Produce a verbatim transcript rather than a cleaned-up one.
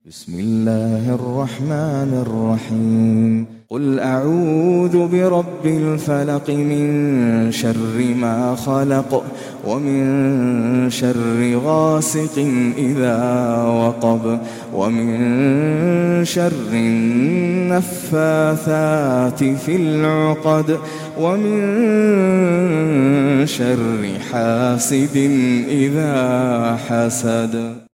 بسم الله الرحمن الرحيم قل أعوذ برب الفلق من شر ما خلق ومن شر غاسق إذا وقب ومن شر النفاثات في العقد ومن شر حاسد إذا حسد.